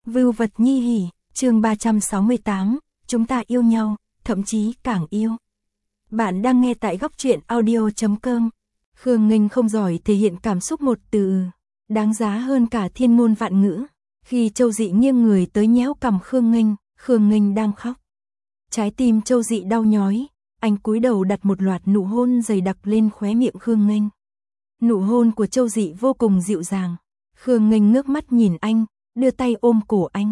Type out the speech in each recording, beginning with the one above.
Vưu vật nhi hỉ, chương 368, chúng ta yêu nhau, thậm chí càng yêu. Bạn đang nghe tại góc truyện audio.com. Khương Nghênh không giỏi thể hiện cảm xúc một từ, đáng giá hơn cả thiên ngôn vạn ngữ. Khi Châu Dị nghiêng người tới nhéo cằm Khương Nghênh đang khóc. Trái tim Châu Dị đau nhói, anh cúi đầu đặt một loạt nụ hôn dày đặc lên khóe miệng Khương Nghênh. Nụ hôn của Châu Dị vô cùng dịu dàng. Khương Nghênh ngước mắt nhìn anh, đưa tay ôm cổ anh.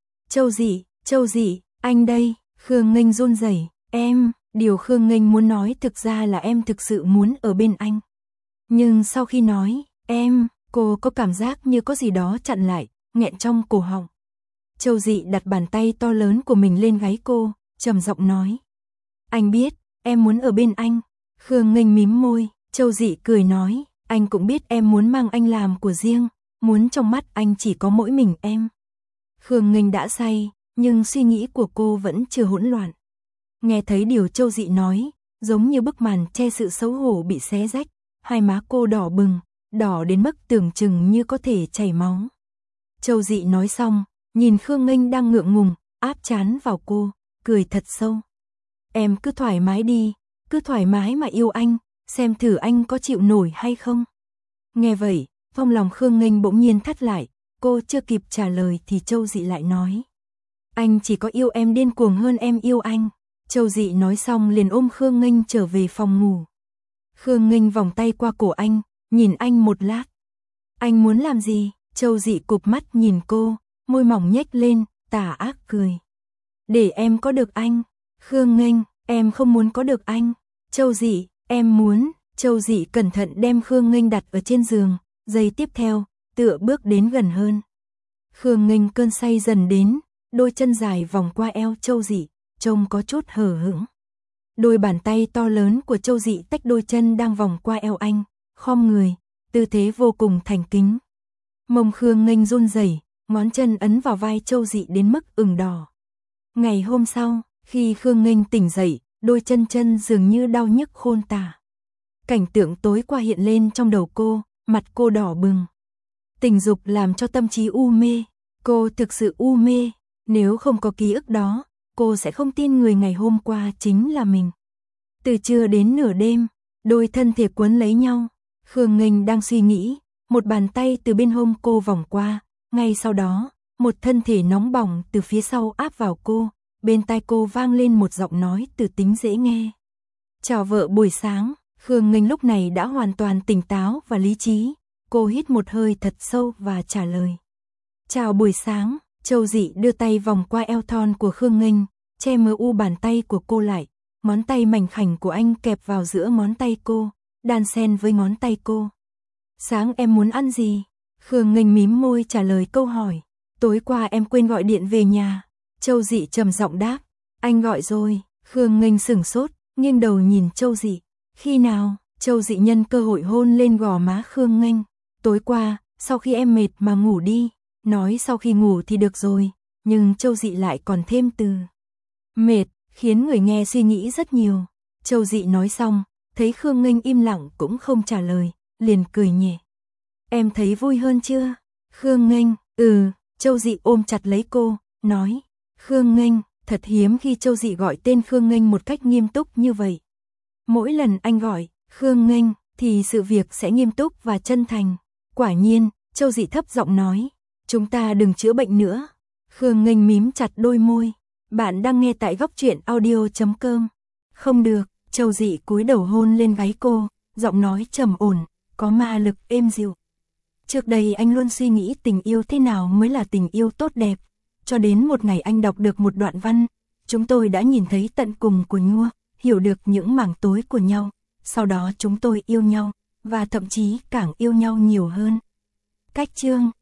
Châu Dị, anh đây. Khương Nghênh run rẩy. Điều Khương Nghênh muốn nói thực ra là em thực sự muốn ở bên anh. Nhưng sau khi nói, cô có cảm giác như có gì đó chặn lại, nghẹn trong cổ họng. Châu Dị đặt bàn tay to lớn của mình lên gáy cô, trầm giọng nói. Anh biết, em muốn ở bên anh. Khương Nghênh mím môi, Châu Dị cười nói, anh cũng biết em muốn mang anh làm của riêng, muốn trong mắt anh chỉ có mỗi mình em. Khương Nghênh đã say, nhưng suy nghĩ của cô vẫn chưa hỗn loạn. Nghe thấy điều Châu Dị nói, giống như bức màn che sự xấu hổ bị xé rách, hai má cô đỏ bừng, đỏ đến mức tưởng chừng như có thể chảy máu. Châu Dị nói xong, nhìn Khương Nghênh đang ngượng ngùng, áp trán vào cô, cười thật sâu. Em cứ thoải mái đi, cứ thoải mái mà yêu anh, xem thử anh có chịu nổi hay không. Nghe vậy, trong lòng Khương Nghênh bỗng nhiên thắt lại, cô chưa kịp trả lời thì Châu Dị lại nói. Anh chỉ có yêu em điên cuồng hơn em yêu anh. Châu Dị nói xong liền ôm Khương Nghênh trở về phòng ngủ. Khương Nghênh vòng tay qua cổ anh, nhìn anh một lát. Anh muốn làm gì? Châu Dị cụp mắt nhìn cô, môi mỏng nhếch lên, tà ác cười. Để em có được anh. Khương Nghênh, em không muốn có được anh. Châu Dị, em muốn. Châu Dị cẩn thận đem Khương Nghênh đặt ở trên giường, giây tiếp theo, tựa bước đến gần hơn. Khương Nghênh cơn say dần đến, đôi chân dài vòng qua eo Châu Dị, trông có chút hờ hững. Đôi bàn tay to lớn của Châu Dị tách đôi chân đang vòng qua eo anh, khom người, tư thế vô cùng thành kính. Mông Khương Nghênh run rẩy, ngón chân ấn vào vai Châu Dị đến mức ửng đỏ. Ngày hôm sau, khi Khương Nghênh tỉnh dậy, đôi chân dường như đau nhức khôn tả. Cảnh tượng tối qua hiện lên trong đầu cô, mặt cô đỏ bừng. Tình dục làm cho tâm trí u mê, cô thực sự u mê, nếu không có ký ức đó, cô sẽ không tin người ngày hôm qua chính là mình. Từ trưa đến nửa đêm, đôi thân thể quấn lấy nhau, Khương Nghênh đang suy nghĩ, một bàn tay từ bên hông cô vòng qua, ngay sau đó, một thân thể nóng bỏng từ phía sau áp vào cô, bên tai cô vang lên một giọng nói từ tính dễ nghe. Chào vợ buổi sáng. Khương Nghênh lúc này đã hoàn toàn tỉnh táo và lý trí, cô hít một hơi thật sâu và trả lời. Chào buổi sáng. Châu Dị đưa tay vòng qua eo thon của Khương Nghênh, che mờ u bàn tay của cô lại, ngón tay mảnh khảnh của anh kẹp vào giữa ngón tay cô, đan xen với ngón tay cô. Sáng em muốn ăn gì? Khương Nghênh mím môi trả lời câu hỏi. Tối qua em quên gọi điện về nhà. Châu Dị trầm giọng đáp. Anh gọi rồi. Khương Nghênh sửng sốt, nghiêng đầu nhìn Châu Dị. Khi nào? Châu Dị nhân cơ hội hôn lên gò má Khương Nghênh. Tối qua, sau khi em mệt mà ngủ đi. Nói sau khi ngủ thì được rồi, nhưng Châu Dị lại còn thêm từ mệt, khiến người nghe suy nghĩ rất nhiều. Châu Dị nói xong, thấy Khương Nghênh im lặng cũng không trả lời, liền cười nhẹ. Em thấy vui hơn chưa? Khương Nghênh, Châu Dị ôm chặt lấy cô, nói. Khương Nghênh, thật hiếm khi Châu Dị gọi tên Khương Nghênh một cách nghiêm túc như vậy. Mỗi lần anh gọi Khương Nghênh thì sự việc sẽ nghiêm túc và chân thành. Quả nhiên, Châu Dị thấp giọng nói. Chúng ta đừng chữa bệnh nữa. Khương Nghênh mím chặt đôi môi. Bạn đang nghe tại góc truyện audio.com. Không được. Châu Dị cúi đầu hôn lên gáy cô, giọng nói trầm ổn, có ma lực êm dịu. Trước đây anh luôn suy nghĩ tình yêu thế nào mới là tình yêu tốt đẹp. Cho đến một ngày anh đọc được một đoạn văn, chúng tôi đã nhìn thấy tận cùng của nhua, hiểu được những mảng tối của nhau. Sau đó chúng tôi yêu nhau, và thậm chí càng yêu nhau nhiều hơn. Cách chương